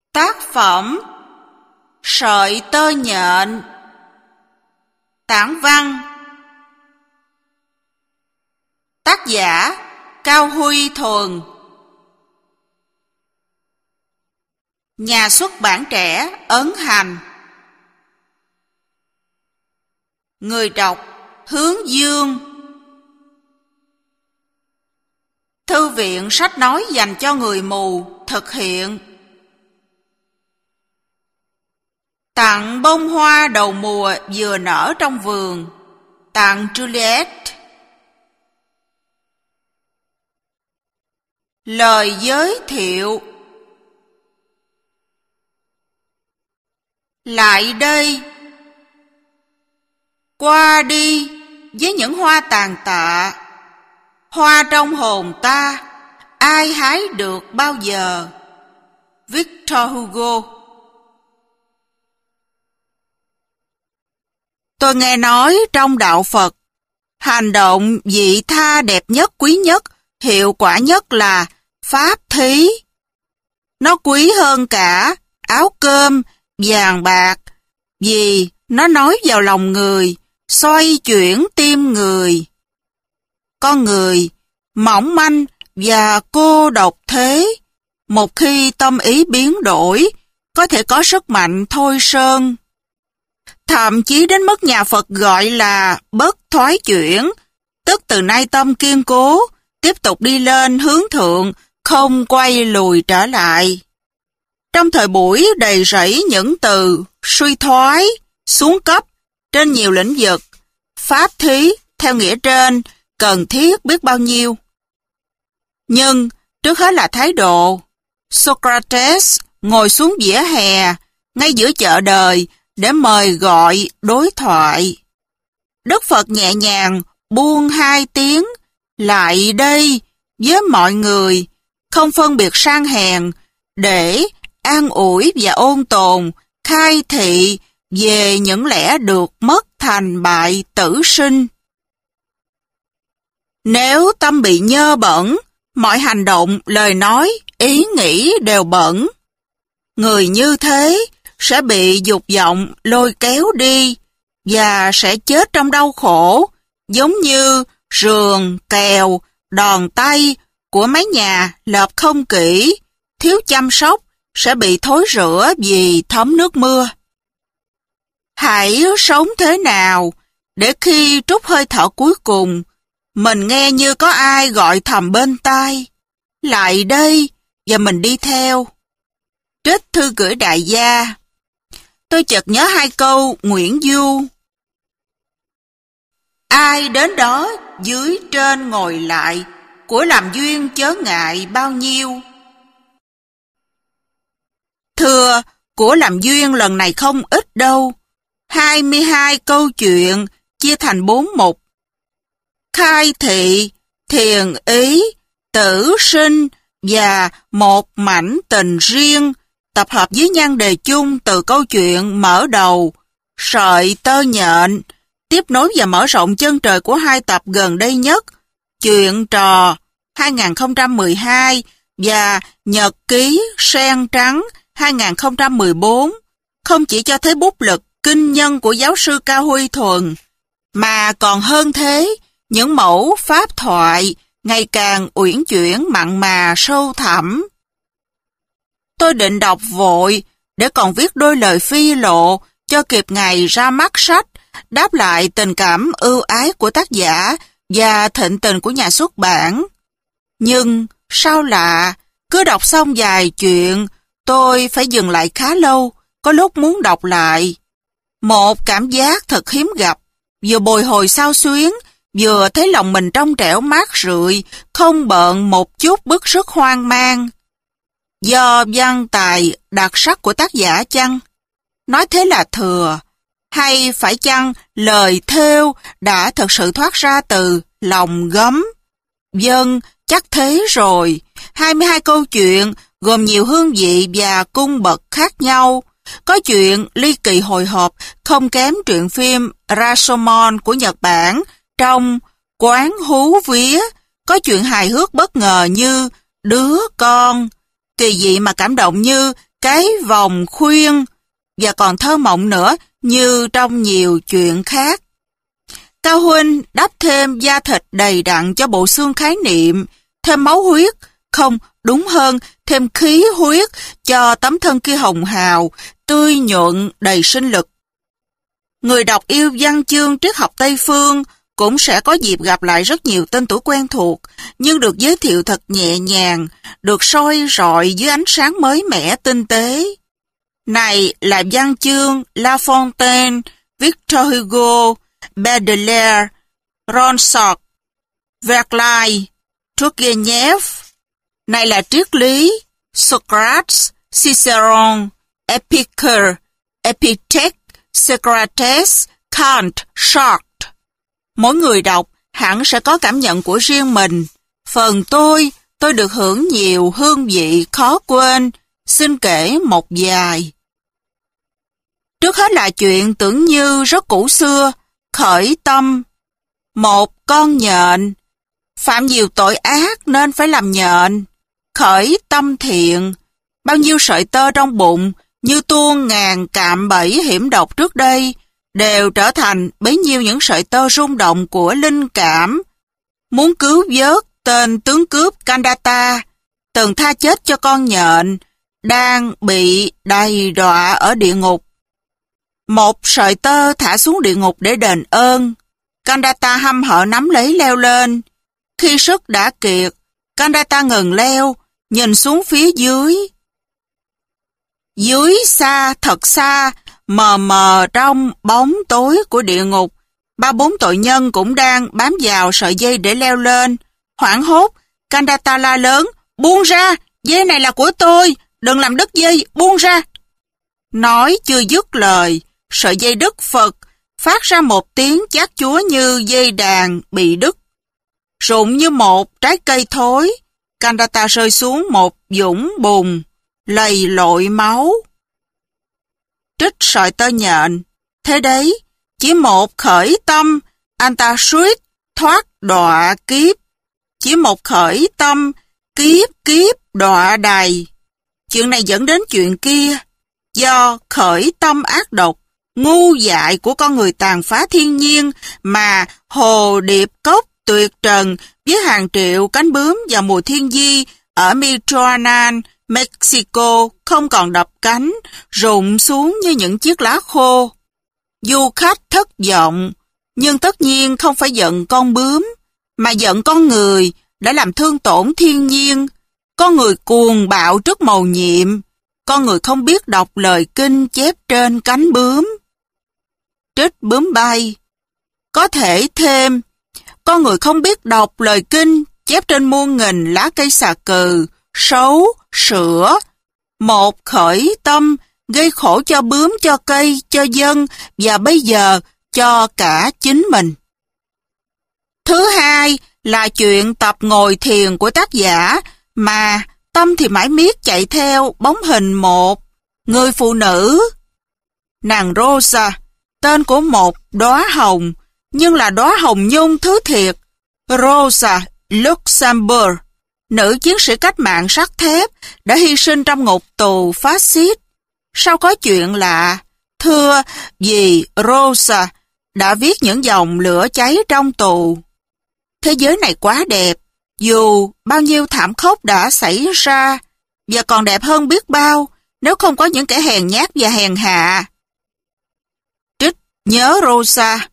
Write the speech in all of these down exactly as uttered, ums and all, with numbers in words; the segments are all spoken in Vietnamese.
Tác phẩm Sợi tơ nhện. Tản văn. Tác giả Cao Huy Thuần. Nhà xuất bản trẻ Ấn Hành. Người đọc Hướng Dương. Thư viện sách nói dành cho người mù thực hiện. Tặng bông hoa đầu mùa vừa nở trong vườn. Tặng Juliet. Lời giới thiệu. Lại đây, qua đi với những hoa tàn tạ. Hoa trong hồn ta, ai hái được bao giờ? Victor Hugo. Tôi nghe nói trong đạo Phật, hành động vị tha đẹp nhất, quý nhất, hiệu quả nhất là pháp thí. Nó quý hơn cả áo cơm, vàng bạc, vì nó nói vào lòng người, xoay chuyển tim người. Con người mỏng manh và cô độc thế, một khi tâm ý biến đổi, có thể có sức mạnh thôi sơn. Thậm chí đến mức nhà Phật gọi là bất thoái chuyển, tức từ nay tâm kiên cố, tiếp tục đi lên hướng thượng, không quay lùi trở lại. Trong thời buổi đầy rẫy những từ suy thoái, xuống cấp trên nhiều lĩnh vực, pháp thí theo nghĩa trên cần thiết biết bao nhiêu. Nhưng trước hết là thái độ. Socrates ngồi xuống vỉa hè ngay giữa chợ đời để mời gọi đối thoại. Đức Phật nhẹ nhàng buông hai tiếng lại đây với mọi người, không phân biệt sang hèn, để an ủi và ôn tồn, khai thị về những lẽ được mất thành bại tử sinh. Nếu tâm bị nhơ bẩn, mọi hành động, lời nói, ý nghĩ đều bẩn. Người như thế sẽ bị dục vọng lôi kéo đi và sẽ chết trong đau khổ, giống như rườn, kèo, đòn tay của mái nhà lợp không kỹ, thiếu chăm sóc sẽ bị thối rữa vì thấm nước mưa. Hãy sống thế nào để khi trút hơi thở cuối cùng, mình nghe như có ai gọi thầm bên tai, lại đây, và mình đi theo. Trích thư gửi đại gia. Tôi chợt nhớ hai câu Nguyễn Du. Ai đến đó dưới trên ngồi lại, của làm duyên chớ ngại bao nhiêu. Thưa, của làm duyên lần này không ít đâu. hai mươi hai câu chuyện chia thành bốn mục. Khai thị, thiền ý, tử sinh và một mảnh tình riêng, tập hợp với nhan đề chung từ câu chuyện mở đầu, sợi tơ nhện, tiếp nối và mở rộng chân trời của hai tập gần đây nhất, Chuyện trò hai không một hai và Nhật ký sen trắng hai không một bốn, không chỉ cho thấy bút lực kinh nhân của giáo sư Cao Huy Thuần, mà còn hơn thế, những mẫu pháp thoại ngày càng uyển chuyển mặn mà sâu thẳm. Tôi định đọc vội để còn viết đôi lời phi lộ cho kịp ngày ra mắt sách, đáp lại tình cảm ưu ái của tác giả và thịnh tình của nhà xuất bản. Nhưng sao lạ, cứ đọc xong vài chuyện, tôi phải dừng lại khá lâu, có lúc muốn đọc lại. Một cảm giác thật hiếm gặp, vừa bồi hồi xao xuyến, vừa thấy lòng mình trong trẻo mát rượi, không bợn một chút bức sức hoang mang. Do văn tài đặc sắc của tác giả chăng? Nói thế là thừa. Hay phải chăng lời thêu đã thật sự thoát ra từ lòng gấm? Vâng, chắc thế rồi. hai mươi hai câu chuyện gồm nhiều hương vị và cung bậc khác nhau. Có chuyện ly kỳ hồi hộp không kém truyện phim Rashomon của Nhật Bản trong Quán hú vía. Có chuyện hài hước bất ngờ như Đứa con, kỳ dị mà cảm động như cái vòng khuyên, và còn thơ mộng nữa như trong nhiều chuyện khác. Cao huynh đắp thêm da thịt đầy đặn cho bộ xương khái niệm, thêm máu huyết, không, đúng hơn, thêm khí huyết cho tấm thân kia hồng hào, tươi nhuận, đầy sinh lực. Người đọc yêu văn chương triết học Tây Phương cũng sẽ có dịp gặp lại rất nhiều tên tuổi quen thuộc, nhưng được giới thiệu thật nhẹ nhàng, được soi rọi dưới ánh sáng mới mẻ tinh tế. Này là văn chương La Fontaine, Victor Hugo, Baudelaire, Ronsard, Verlaine, Turgenev. Này là triết lý Socrates, Ciceron, Epicure, Epictet, Socrates, Kant, Sartre. Mỗi người đọc hẳn sẽ có cảm nhận của riêng mình. Phần tôi, tôi được hưởng nhiều hương vị khó quên, xin kể một vài. Trước hết là chuyện tưởng như rất cũ xưa, khởi tâm. Một con nhện, phạm nhiều tội ác nên phải làm nhện. Khởi tâm thiện, bao nhiêu sợi tơ trong bụng, như tuôn ngàn cạm bẫy hiểm độc trước đây, đều trở thành bấy nhiêu những sợi tơ rung động của linh cảm. Muốn cứu vớt tên tướng cướp Kandata, từng tha chết cho con nhện, đang bị đầy đọa ở địa ngục. Một sợi tơ thả xuống địa ngục để đền ơn. Kandata hăm hở nắm lấy leo lên. Khi sức đã kiệt, Kandata ngừng leo, nhìn xuống phía dưới. Dưới xa, thật xa, mờ mờ trong bóng tối của địa ngục, ba bốn tội nhân cũng đang bám vào sợi dây để leo lên. Hoảng hốt, Kandata la lớn, buông ra, dây này là của tôi, đừng làm đứt dây, buông ra. Nói chưa dứt lời, sợi dây đứt phật, phát ra một tiếng chát chúa như dây đàn bị đứt. Rụng như một trái cây thối, Kandata rơi xuống một vũng bùn, lầy lội máu. Trích sợi tơ nhện, thế đấy, chỉ một khởi tâm, anh ta suýt thoát đọa kiếp. Chỉ một khởi tâm, kiếp kiếp đọa đầy. Chuyện này dẫn đến chuyện kia, do khởi tâm ác độc, ngu dại của con người tàn phá thiên nhiên mà hồ điệp cốc tuyệt trần với hàng triệu cánh bướm vào mùa thiên di ở Michoacán, Mexico không còn đập cánh, rụng xuống như những chiếc lá khô. Du khách thất vọng, nhưng tất nhiên không phải giận con bướm, mà giận con người đã làm thương tổn thiên nhiên. Con người cuồng bạo trước mầu nhiệm, con người không biết đọc lời kinh chép trên cánh bướm. Trích bướm bay. Có thể thêm, con người không biết đọc lời kinh chép trên muôn nghìn lá cây xà cừ, sấu, sữa. Một khởi tâm gây khổ cho bướm, cho cây, cho dân và bây giờ cho cả chính mình. Thứ hai là chuyện tập ngồi thiền của tác giả, mà tâm thì mãi miết chạy theo bóng hình một người phụ nữ. Nàng Rosa, tên của một đóa hồng, nhưng là đóa hồng nhung thứ thiệt. Rosa Luxemburg, nữ chiến sĩ cách mạng sắt thép, đã hy sinh trong ngục tù phát xít. Sao có chuyện lạ, thưa vì Rosa đã viết những dòng lửa cháy trong tù. Thế giới này quá đẹp, dù bao nhiêu thảm khốc đã xảy ra, và còn đẹp hơn biết bao nếu không có những kẻ hèn nhát và hèn hạ. Trích nhớ Rosa.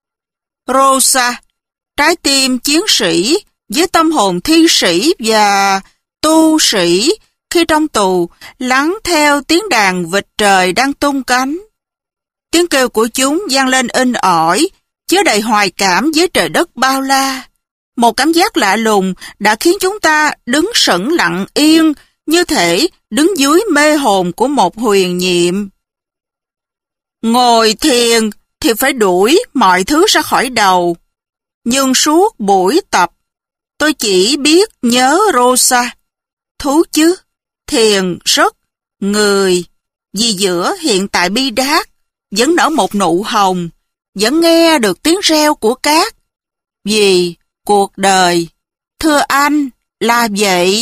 Rosa, trái tim chiến sĩ với tâm hồn thi sĩ và tu sĩ, khi trong tù lắng theo tiếng đàn vịt trời đang tung cánh. Tiếng kêu của chúng vang lên in ỏi, chứa đầy hoài cảm với trời đất bao la. Một cảm giác lạ lùng đã khiến chúng ta đứng sững lặng yên, như thể đứng dưới mê hồn của một huyền nhiệm. Ngồi thiền thì phải đuổi mọi thứ ra khỏi đầu. Nhưng suốt buổi tập, tôi chỉ biết nhớ Rosa. Thú chứ, thiền rất người, vì giữa hiện tại bi đát vẫn nở một nụ hồng, vẫn nghe được tiếng reo của cát. Vì cuộc đời, thưa anh, là vậy.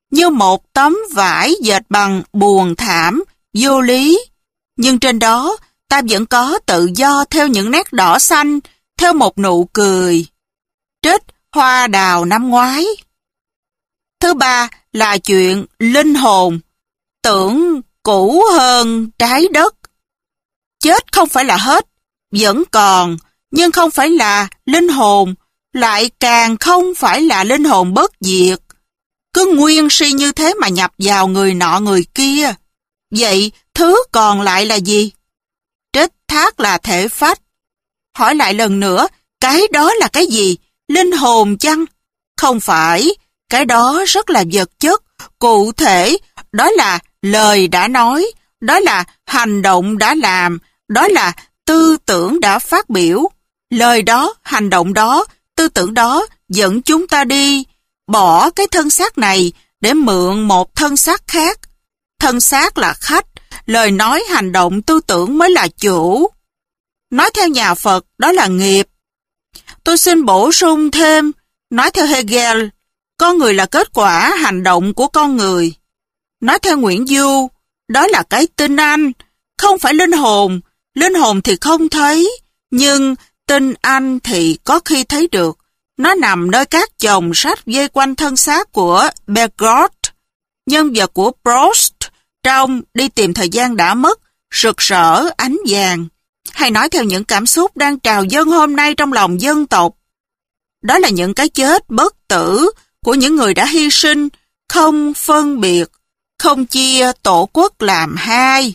như một tấm vải dệt bằng buồn thảm, vô lý. Nhưng trên đó, ta vẫn có tự do theo những nét đỏ xanh, theo một nụ cười. Trích Hoa Đào năm ngoái. Thứ ba là chuyện linh hồn, tưởng cũ hơn trái đất. Chết không phải là hết, vẫn còn, nhưng không phải là linh hồn, lại càng không phải là linh hồn bất diệt. Cứ nguyên si như thế mà nhập vào người nọ người kia. Vậy thứ còn lại là gì? Trích Thác là thể phách. Hỏi lại lần nữa, cái đó là cái gì? Linh hồn chăng? Không phải, cái đó rất là vật chất, cụ thể, đó là lời đã nói, đó là hành động đã làm, đó là tư tưởng đã phát biểu. Lời đó, hành động đó, tư tưởng đó dẫn chúng ta đi, bỏ cái thân xác này để mượn một thân xác khác. Thân xác là khách, lời nói, hành động, tư tưởng mới là chủ. Nói theo nhà Phật, đó là nghiệp. Tôi xin bổ sung thêm, nói theo Hegel, con người là kết quả hành động của con người. Nói theo Nguyễn Du, đó là cái tinh anh, không phải linh hồn. Linh hồn thì không thấy, nhưng tinh anh thì có khi thấy được. Nó nằm nơi các chồng sách dây quanh thân xác của Bergson, nhân vật của Proust trong Đi tìm thời gian đã mất, rực rỡ ánh vàng. Hay nói theo những cảm xúc đang trào dâng hôm nay trong lòng dân tộc. Đó là những cái chết bất tử của những người đã hy sinh, không phân biệt, không chia tổ quốc làm hai.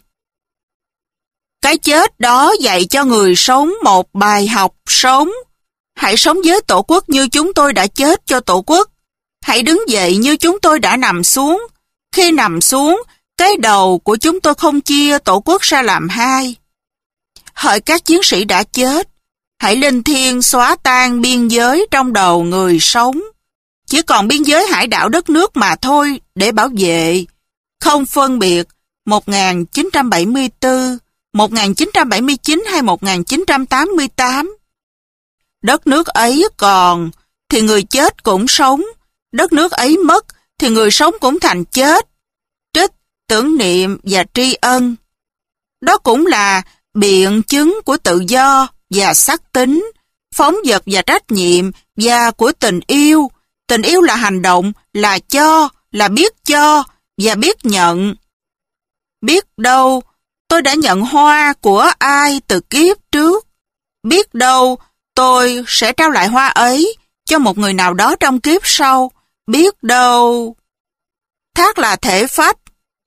Cái chết đó dạy cho người sống một bài học sống. Hãy sống với tổ quốc như chúng tôi đã chết cho tổ quốc. Hãy đứng dậy như chúng tôi đã nằm xuống. Khi nằm xuống, cái đầu của chúng tôi không chia tổ quốc ra làm hai. Hỡi các chiến sĩ đã chết, hãy linh thiêng xóa tan biên giới trong đầu người sống. Chỉ còn biên giới hải đảo đất nước mà thôi để bảo vệ. Không phân biệt một nghìn chín trăm bảy mươi tư, một nghìn chín trăm bảy mươi chín hay một nghìn chín trăm tám mươi tám. Đất nước ấy còn thì người chết cũng sống, đất nước ấy mất thì người sống cũng thành chết. Trích Tưởng niệm và tri ân. Đó cũng là biện chứng của tự do và sắc tính, phóng dật và trách nhiệm và của tình yêu. Tình yêu là hành động, là cho, là biết cho và biết nhận. Biết đâu tôi đã nhận hoa của ai từ kiếp trước. Biết đâu tôi sẽ trao lại hoa ấy cho một người nào đó trong kiếp sau. Biết đâu... Thác là thể phách.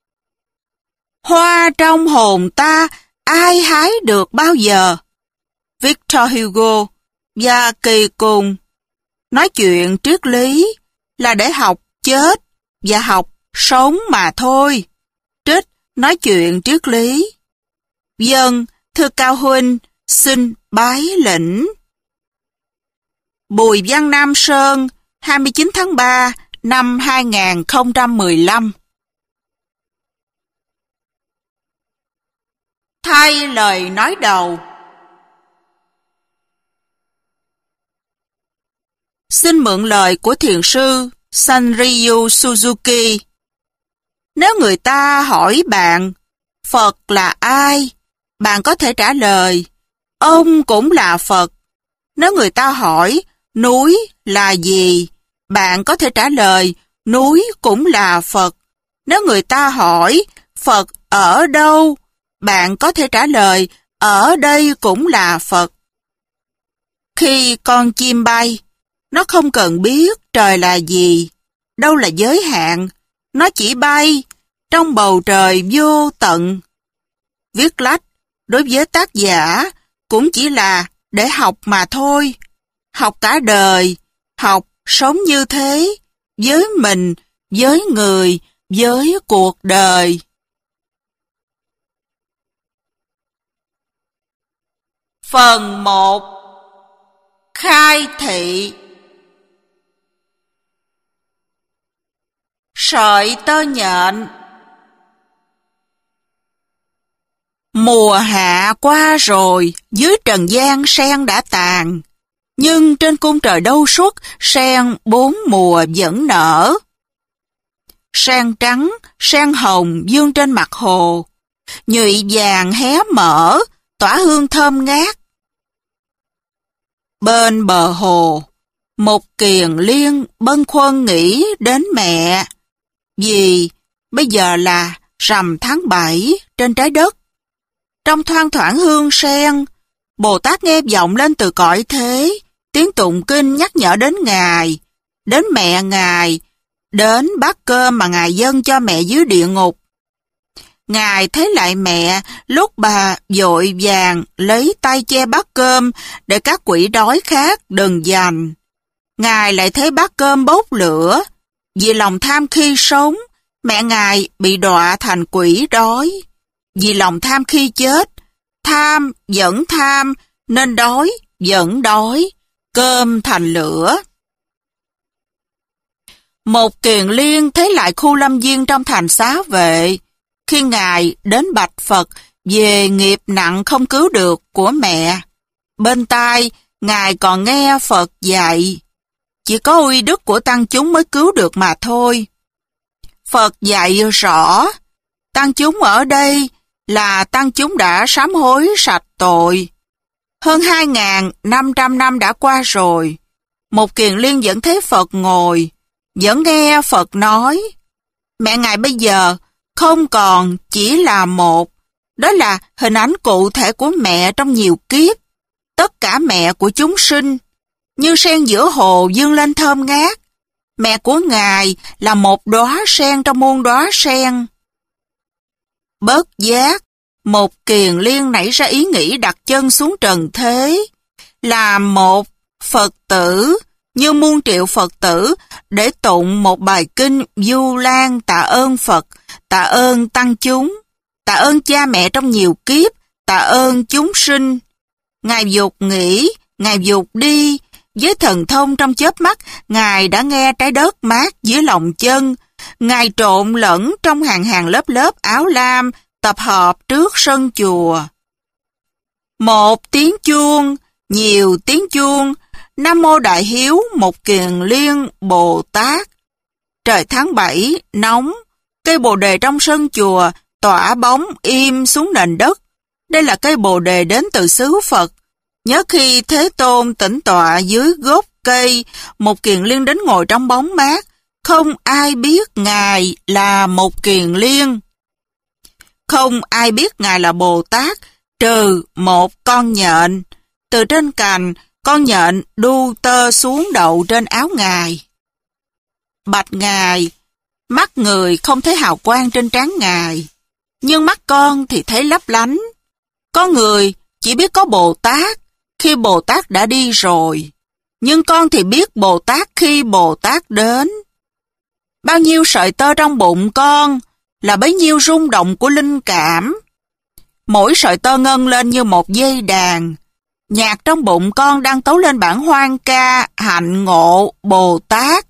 Hoa trong hồn ta ai hái được bao giờ? Victor Hugo. Và kỳ cùng, nói chuyện triết lý là để học chết và học sống mà thôi. Trích Nói chuyện triết lý. Dân, thưa Cao Huynh, xin bái lĩnh. Bùi Văn Nam Sơn, hai mươi chín tháng ba năm hai nghìn không trăm mười lăm. Thay lời nói đầu. Xin mượn lời của thiền sư Sanryu Suzuki. Nếu người ta hỏi bạn, Phật là ai? Bạn có thể trả lời, ông cũng là Phật. Nếu người ta hỏi, núi là gì? Bạn có thể trả lời, núi cũng là Phật. Nếu người ta hỏi, Phật ở đâu? Bạn có thể trả lời, ở đây cũng là Phật. Khi con chim bay, nó không cần biết trời là gì, đâu là giới hạn. Nó chỉ bay trong bầu trời vô tận. Viết lách đối với tác giả cũng chỉ là để học mà thôi. Học cả đời, học sống như thế, với mình, với người, với cuộc đời. Phần một. Khai thị. Sợi tơ nhện. Mùa hạ qua rồi, dưới trần gian sen đã tàn, nhưng trên cung trời đâu suốt, sen bốn mùa vẫn nở. sen trắng, sen hồng dương trên mặt hồ. Nhụy vàng hé mở, tỏa hương thơm ngát. Bên bờ hồ, một kiền liên bâng khuâng nghĩ đến mẹ. Vì bây giờ là rằm tháng bảy trên trái đất. Trong thoang thoảng hương sen, Bồ Tát nghe vọng lên từ cõi thế, tiếng tụng kinh nhắc nhở đến Ngài, đến mẹ Ngài, đến bát cơm mà Ngài dâng cho mẹ dưới địa ngục. Ngài thấy lại mẹ, lúc bà vội vàng lấy tay che bát cơm để các quỷ đói khát đừng giành. Ngài lại thấy bát cơm bốc lửa, vì lòng tham khi sống, mẹ Ngài bị đọa thành quỷ đói. Vì lòng tham khi chết, tham vẫn tham, nên đói vẫn đói, cơm thành lửa. Một kiền liên thấy lại khu lâm viên trong thành Xá Vệ, khi Ngài đến bạch Phật về nghiệp nặng không cứu được của mẹ. Bên tai, Ngài còn nghe Phật dạy, chỉ có uy đức của tăng chúng mới cứu được mà thôi. Phật dạy rõ, tăng chúng ở đây là tăng chúng đã sám hối sạch tội. Hơn hai nghìn năm trăm năm đã qua rồi, một kiền liên vẫn thấy Phật ngồi, vẫn nghe Phật nói. Mẹ Ngài bây giờ không còn chỉ là một, đó là hình ảnh cụ thể của mẹ trong nhiều kiếp, tất cả mẹ của chúng sinh, như sen giữa hồ dương lên thơm ngát. Mẹ của Ngài là một đóa sen trong muôn đóa sen. Bất giác, một kiền liên nảy ra ý nghĩ đặt chân xuống trần thế, là một Phật tử, như muôn triệu Phật tử, để tụng một bài kinh du lan tạ ơn Phật, tạ ơn tăng chúng, tạ ơn cha mẹ trong nhiều kiếp, tạ ơn chúng sinh. Ngài dục nghĩ, Ngài dục đi, với thần thông trong chớp mắt, Ngài đã nghe trái đất mát dưới lòng chân. Ngài trộn lẫn trong hàng hàng lớp lớp áo lam, tập hợp trước sân chùa. Một tiếng chuông, nhiều tiếng chuông, Nam Mô Đại Hiếu một kiền liên Bồ Tát. Trời tháng bảy, nóng, cây bồ đề trong sân chùa tỏa bóng im xuống nền đất. Đây là cây bồ đề đến từ xứ Phật. Nhớ khi Thế Tôn tĩnh tọa dưới gốc cây, một kiền liên đến ngồi trong bóng mát, không ai biết Ngài là một kiền liên. Không ai biết Ngài là Bồ Tát, trừ một con nhện. Từ trên cành, con nhện đu tơ xuống đậu trên áo Ngài. Bạch Ngài, mắt người không thấy hào quang trên trán Ngài, nhưng mắt con thì thấy lấp lánh. Có người chỉ biết có Bồ Tát khi Bồ Tát đã đi rồi, nhưng con thì biết Bồ Tát khi Bồ Tát đến. Bao nhiêu sợi tơ trong bụng con là bấy nhiêu rung động của linh cảm. Mỗi sợi tơ ngân lên như một dây đàn. Nhạc trong bụng con đang tấu lên bản hoan ca hạnh ngộ Bồ Tát.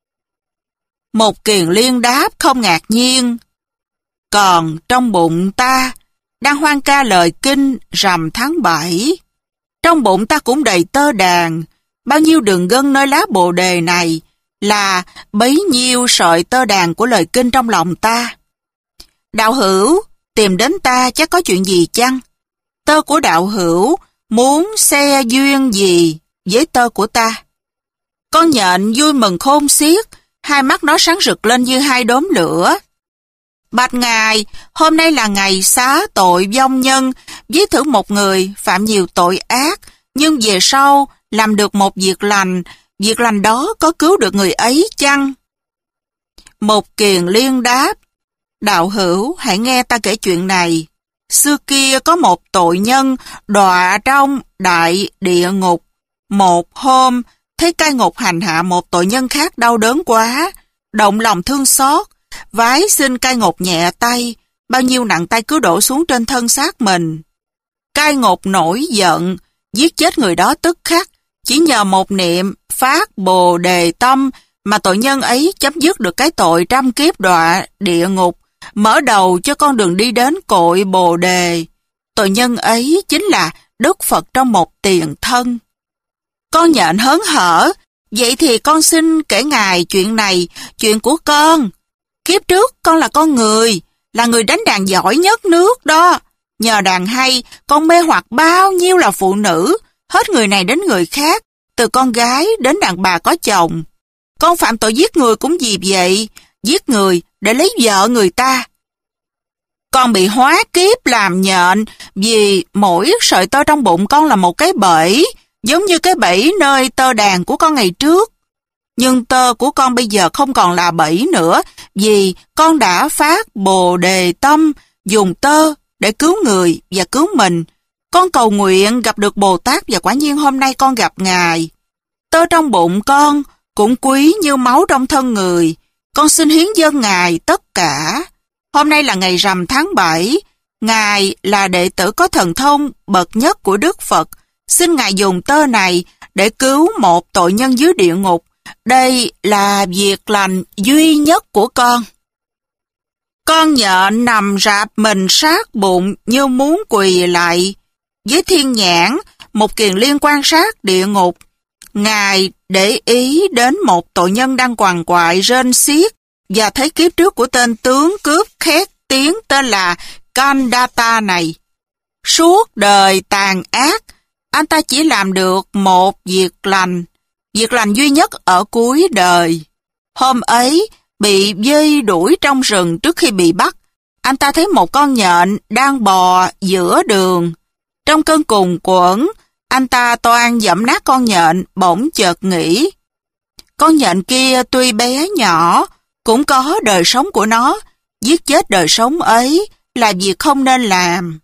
Một kiền liên đáp không ngạc nhiên. Còn trong bụng ta đang hoan ca lời kinh rằm tháng bảy. Trong bụng ta cũng đầy tơ đàn. Bao nhiêu đường gân nơi lá bồ đề này là bấy nhiêu sợi tơ đàn của lời kinh trong lòng ta. Đạo hữu tìm đến ta chắc có chuyện gì chăng? Tơ của đạo hữu muốn xe duyên gì với tơ của ta? Con nhện vui mừng khôn xiết, hai mắt nó sáng rực lên như hai đốm lửa. Bạch Ngài, hôm nay là ngày xá tội vong nhân, ví thử một người phạm nhiều tội ác, nhưng về sau làm được một việc lành, việc lành đó có cứu được người ấy chăng? Một kiền liên đáp, đạo hữu hãy nghe ta kể chuyện này. Xưa kia có một tội nhân đọa trong đại địa ngục. Một hôm, thấy cai ngục hành hạ một tội nhân khác đau đớn quá, động lòng thương xót, vái xin cai ngục nhẹ tay, bao nhiêu nặng tay cứ đổ xuống trên thân xác mình. Cai ngục nổi giận, giết chết người đó tức khắc, chỉ nhờ một niệm phát bồ đề tâm mà tội nhân ấy chấm dứt được cái tội trăm kiếp đọa địa ngục, mở đầu cho con đường đi đến cội bồ đề. Tội nhân ấy chính là Đức Phật trong một tiền thân. Con nhện hớn hở, vậy thì con xin kể Ngài chuyện này, chuyện của con. Kiếp trước con là con người, là người đánh đàn giỏi nhất nước đó. Nhờ đàn hay, con mê hoặc bao nhiêu là phụ nữ, hết người này đến người khác, từ con gái đến đàn bà có chồng. Con phạm tội giết người cũng vì vậy, giết người để lấy vợ người ta. Con bị hóa kiếp làm nhện vì mỗi sợi tơ trong bụng con là một cái bẫy, giống như cái bẫy nơi tơ đàn của con ngày trước. Nhưng tơ của con bây giờ không còn là bẫy nữa, vì con đã phát Bồ Đề tâm, dùng tơ để cứu người và cứu mình. Con cầu nguyện gặp được Bồ Tát và quả nhiên hôm nay con gặp Ngài. Tơ trong bụng con cũng quý như máu trong thân người. Con xin hiến dâng Ngài tất cả. Hôm nay là ngày rằm tháng bảy. Ngài là đệ tử có thần thông bậc nhất của Đức Phật. Xin Ngài dùng tơ này để cứu một tội nhân dưới địa ngục. Đây là việc lành duy nhất của con. Con nhện nằm rạp mình sát bụng như muốn quỳ lại. Với thiên nhãn, một kiền liên quan sát địa ngục. Ngài để ý đến một tội nhân đang quằn quại rên xiết và thấy kiếp trước của tên tướng cướp khét tiếng tên là Kandata này. Suốt đời tàn ác, anh ta chỉ làm được một việc lành, việc lành duy nhất ở cuối đời. Hôm ấy, bị dây đuổi trong rừng trước khi bị bắt, anh ta thấy một con nhện đang bò giữa đường. Trong cơn cùng quẫn, anh ta toan dẫm nát con nhện, bỗng chợt nghĩ. Con nhện kia tuy bé nhỏ, cũng có đời sống của nó, giết chết đời sống ấy là việc không nên làm.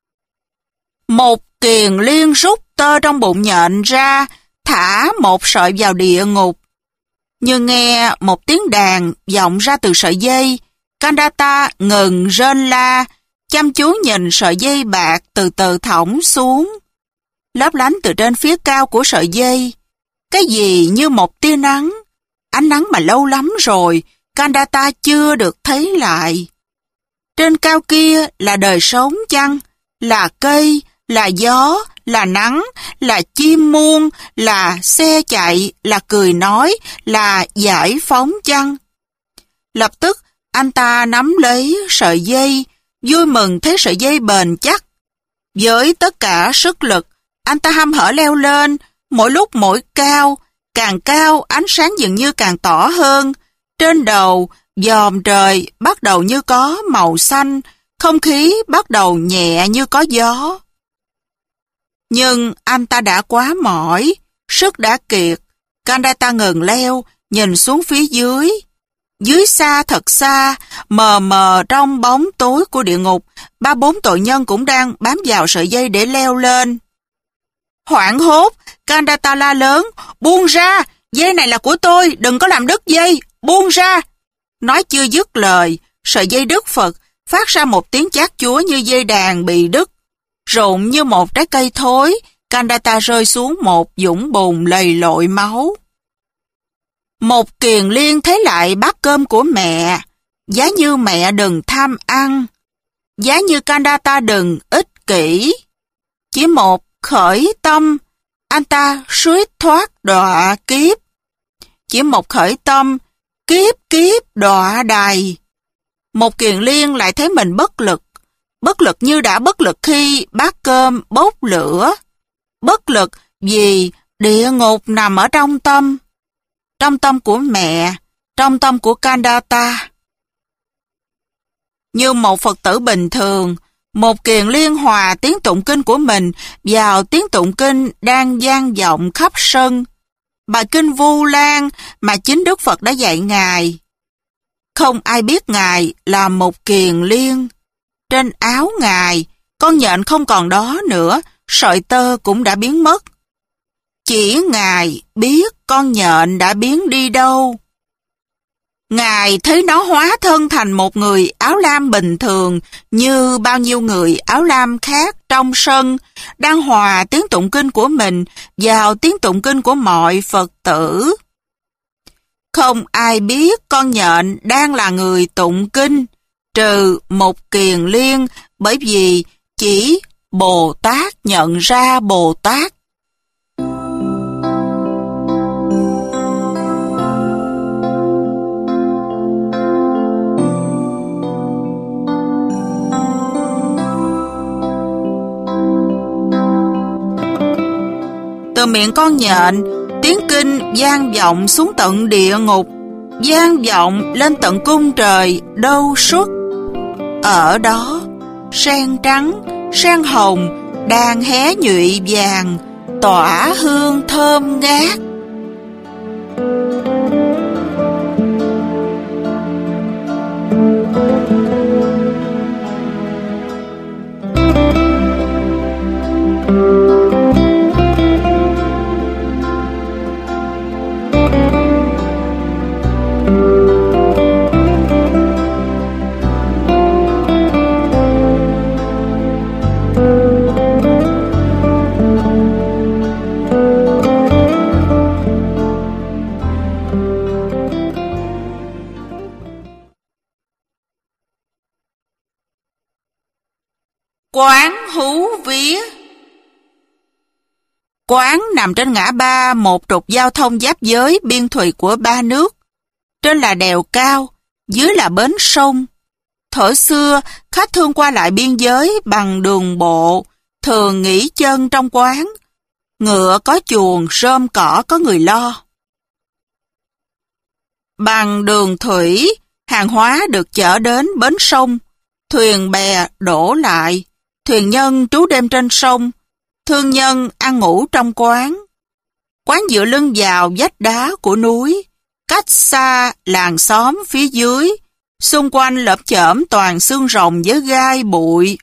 Một kiền liên rút tơ trong bụng nhện ra, thả một sợi vào địa ngục. Như nghe một tiếng đàn vọng ra từ sợi dây, Kandata ngừng rên la, chăm chú nhìn sợi dây bạc từ từ thõng xuống. Lấp lánh từ trên phía cao của sợi dây, cái gì như một tia nắng, ánh nắng mà lâu lắm rồi, Kandata chưa được thấy lại. Trên cao kia là đời sống chăng, là cây, là gió, là nắng, là chim muông, là xe chạy, là cười nói, là giải phóng chăng. Lập tức, anh ta nắm lấy sợi dây, vui mừng thấy sợi dây bền chắc. Với tất cả sức lực, anh ta hăm hở leo lên, mỗi lúc mỗi cao, càng cao ánh sáng dường như càng tỏ hơn. Trên đầu, dòm trời bắt đầu như có màu xanh, không khí bắt đầu nhẹ như có gió. Nhưng anh ta đã quá mỏi, sức đã kiệt. Kandata ngừng leo, nhìn xuống phía dưới. Dưới xa thật xa, mờ mờ trong bóng tối của địa ngục, ba bốn tội nhân cũng đang bám vào sợi dây để leo lên. Hoảng hốt, Kandata la lớn, buông ra, dây này là của tôi, đừng có làm đứt dây, buông ra. Nói chưa dứt lời, sợi dây đứt Phật phát ra một tiếng chát chúa như dây đàn bị đứt. Rụng như một trái cây thối, Kandata rơi xuống một vũng bùn lầy lội máu. Một kiền liên thấy lại bát cơm của mẹ, giá như mẹ đừng tham ăn, giá như Kandata đừng ích kỷ. Chỉ một khởi tâm, anh ta suýt thoát đọa kiếp. Chỉ một khởi tâm, kiếp kiếp đọa đày. Một kiền liên lại thấy mình bất lực, bất lực như đã bất lực khi bát cơm bốc lửa. Bất lực vì địa ngục nằm ở trong tâm, trong tâm của mẹ, trong tâm của Kandata. Như một Phật tử bình thường, một kiền liên hòa tiếng tụng kinh của mình vào tiếng tụng kinh đang vang vọng khắp sân. Bài kinh Vu Lan mà chính Đức Phật đã dạy Ngài. Không ai biết Ngài là một kiền liên. Trên áo Ngài, con nhện không còn đó nữa, sợi tơ cũng đã biến mất. Chỉ Ngài biết con nhện đã biến đi đâu. Ngài thấy nó hóa thân thành một người áo lam bình thường như bao nhiêu người áo lam khác trong sân, đang hòa tiếng tụng kinh của mình vào tiếng tụng kinh của mọi Phật tử. Không ai biết con nhện đang là người tụng kinh, trừ một kiền liên, bởi vì chỉ Bồ Tát nhận ra Bồ Tát. Từ miệng con nhện, tiếng kinh vang vọng xuống tận địa ngục, vang vọng lên tận cung trời đâu xuất. Ở đó, sen trắng, sen hồng đang hé nhụy vàng, tỏa hương thơm ngát. Quán hú vía. Quán nằm trên ngã ba một trục giao thông giáp giới biên thùy của ba nước. Trên là đèo cao, dưới là bến sông. Thuở xưa, khách thương qua lại biên giới bằng đường bộ, thường nghỉ chân trong quán. Ngựa có chuồng, rơm cỏ có người lo. Bằng đường thủy, hàng hóa được chở đến bến sông, thuyền bè đổ lại, thuyền nhân trú đêm trên sông, thương nhân ăn ngủ trong quán. Quán dựa lưng vào vách đá của núi, cách xa làng xóm phía dưới, xung quanh lởm chởm toàn xương rồng với gai bụi.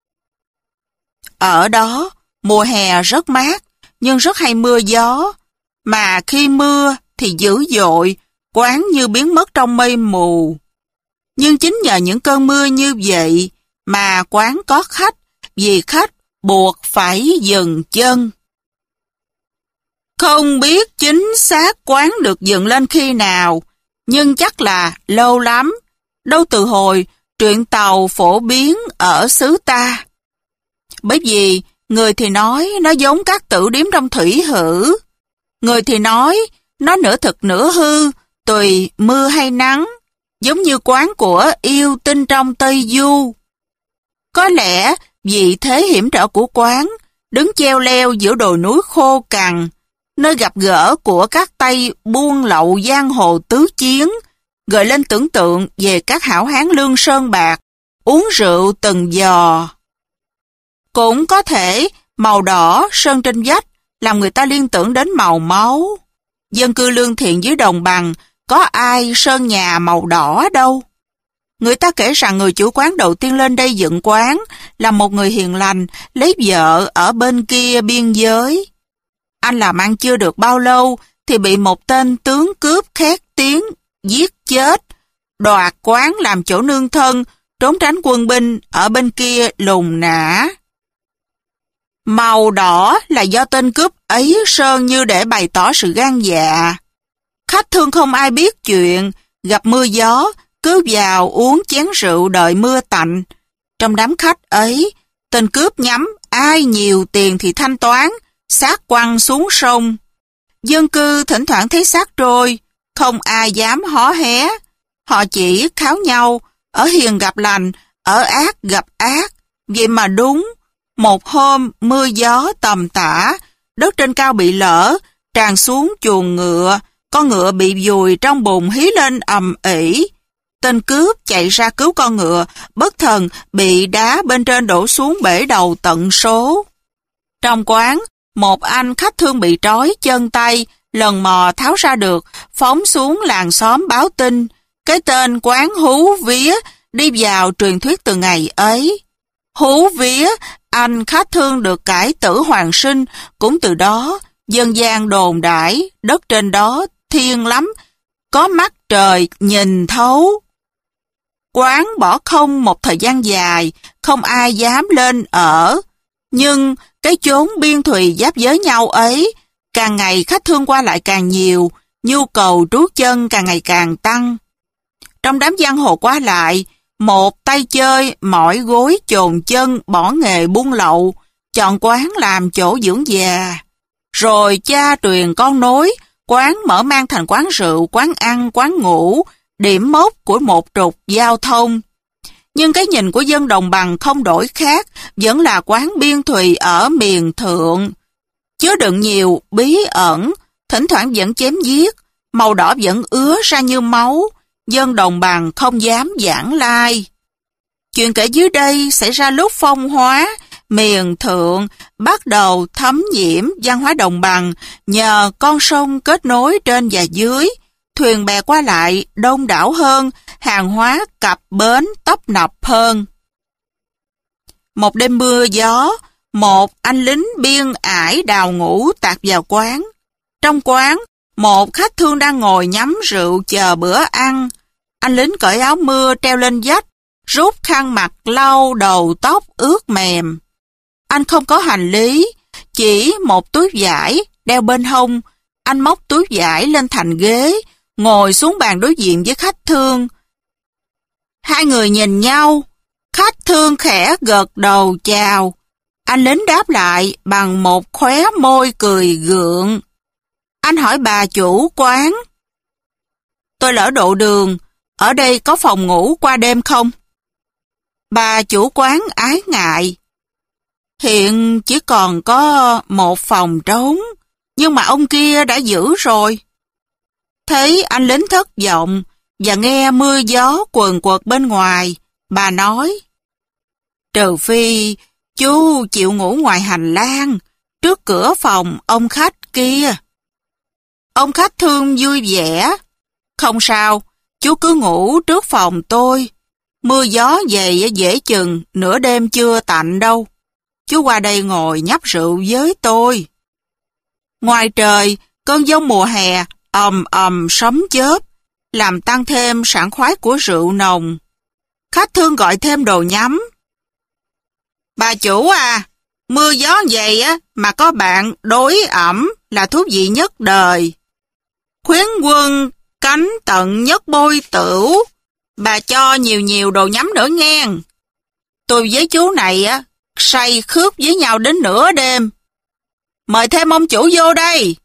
Ở đó, mùa hè rất mát, nhưng rất hay mưa gió, mà khi mưa thì dữ dội, quán như biến mất trong mây mù. Nhưng chính nhờ những cơn mưa như vậy mà quán có khách, vì khách buộc phải dừng chân. Không biết chính xác quán được dựng lên khi nào, nhưng chắc là lâu lắm, đâu từ hồi truyện tàu phổ biến ở xứ ta. Bởi vì người thì nói nó giống các tử điếm trong thủy hử, người thì nói nó nửa thực nửa hư, tùy mưa hay nắng, giống như quán của yêu tinh trong Tây Du. Có lẽ vì thế hiểm trở của quán, đứng cheo leo giữa đồi núi khô cằn, nơi gặp gỡ của các tay buôn lậu giang hồ tứ chiến, gợi lên tưởng tượng về các hảo hán lương sơn bạc, uống rượu từng giò. Cũng có thể màu đỏ sơn trên vách làm người ta liên tưởng đến màu máu. Dân cư lương thiện dưới đồng bằng, có ai sơn nhà màu đỏ đâu. Người ta kể rằng người chủ quán đầu tiên lên đây dựng quán là một người hiền lành, lấy vợ ở bên kia biên giới. Anh làm ăn chưa được bao lâu thì bị một tên tướng cướp khét tiếng giết chết, đoạt quán làm chỗ nương thân, trốn tránh quân binh ở bên kia lùng nã. Màu đỏ là do tên cướp ấy sơn như để bày tỏ sự gan dạ. Khách thương không ai biết chuyện, gặp mưa gió, cứ vào uống chén rượu đợi mưa tạnh. Trong đám khách ấy, tên cướp nhắm ai nhiều tiền thì thanh toán, xác quăng xuống sông. Dân cư thỉnh thoảng thấy xác trôi, không ai dám hó hé. Họ chỉ kháo nhau, ở hiền gặp lành, ở ác gặp ác. Vậy mà đúng, một hôm mưa gió tầm tã, đất trên cao bị lở, tràn xuống chuồng ngựa, con ngựa bị vùi trong bùn hí lên ầm ĩ. Tên cướp chạy ra cứu con ngựa, bất thần bị đá bên trên đổ xuống bể đầu tận số. Trong quán, một anh khách thương bị trói chân tay, lần mò tháo ra được, phóng xuống làng xóm báo tin. Cái tên quán hú vía đi vào truyền thuyết từ ngày ấy. Hú vía, anh khách thương được cải tử hoàn sinh, cũng từ đó dân gian đồn đãi đất trên đó thiên lắm, có mắt trời nhìn thấu. Quán bỏ không một thời gian dài, không ai dám lên ở. Nhưng cái chốn biên thùy giáp giới nhau ấy, càng ngày khách thương qua lại càng nhiều, nhu cầu trú chân càng ngày càng tăng. Trong đám giang hồ qua lại, một tay chơi mỏi gối chồn chân bỏ nghề buôn lậu, chọn quán làm chỗ dưỡng già. Rồi cha truyền con nối, quán mở mang thành quán rượu, quán ăn, quán ngủ, điểm mốc của một trục giao thông. Nhưng cái nhìn của dân đồng bằng không đổi khác, vẫn là quán biên thùy ở miền thượng. chứa đựng nhiều bí ẩn, thỉnh thoảng vẫn chém giết, màu đỏ vẫn ứa ra như máu, dân đồng bằng không dám giảng lai. Chuyện kể dưới đây xảy ra lúc Phong Hóa, miền Thượng bắt đầu thấm nhiễm văn hóa đồng bằng nhờ con sông kết nối trên và dưới, thuyền bè qua lại đông đảo hơn, hàng hóa cập bến tấp nập hơn. Một đêm mưa gió, một anh lính biên ải đào ngũ tạt vào quán. Trong quán, một khách thương đang ngồi nhắm rượu chờ bữa ăn. Anh lính cởi áo mưa treo lên vách, rút khăn mặt lau đầu tóc ướt mềm. Anh không có hành lý, chỉ một túi vải đeo bên hông. Anh móc túi vải lên thành ghế, ngồi xuống bàn đối diện với khách thương. Hai người nhìn nhau, khách thương khẽ gật đầu chào. Anh lính đáp lại bằng một khóe môi cười gượng. Anh hỏi bà chủ quán: "Tôi lỡ độ đường, ở đây có phòng ngủ qua đêm không?" Bà chủ quán ái ngại: "Hiện chỉ còn có một phòng trống, nhưng mà ông kia đã giữ rồi." Thấy anh lính thất vọng và nghe mưa gió quần quật bên ngoài, bà nói: "Trừ phi chú chịu ngủ ngoài hành lang, trước cửa phòng ông khách kia." Ông khách thương vui vẻ: "Không sao, chú cứ ngủ trước phòng tôi. Mưa gió về dễ chừng, nửa đêm chưa tạnh đâu. Chú qua đây ngồi nhấp rượu với tôi." Ngoài trời, cơn giông mùa hè ầm ầm sấm chớp, làm tăng thêm sảng khoái của rượu nồng. Khách thương gọi thêm đồ nhắm. "Bà chủ à, mưa gió vậy á mà có bạn đối ẩm là thú vị nhất đời. Khuyến quân cánh tận nhất bôi tửu, bà cho nhiều nhiều đồ nhắm nữa nghe. Tôi với chú này á say khướp với nhau đến nửa đêm. Mời thêm ông chủ vô đây."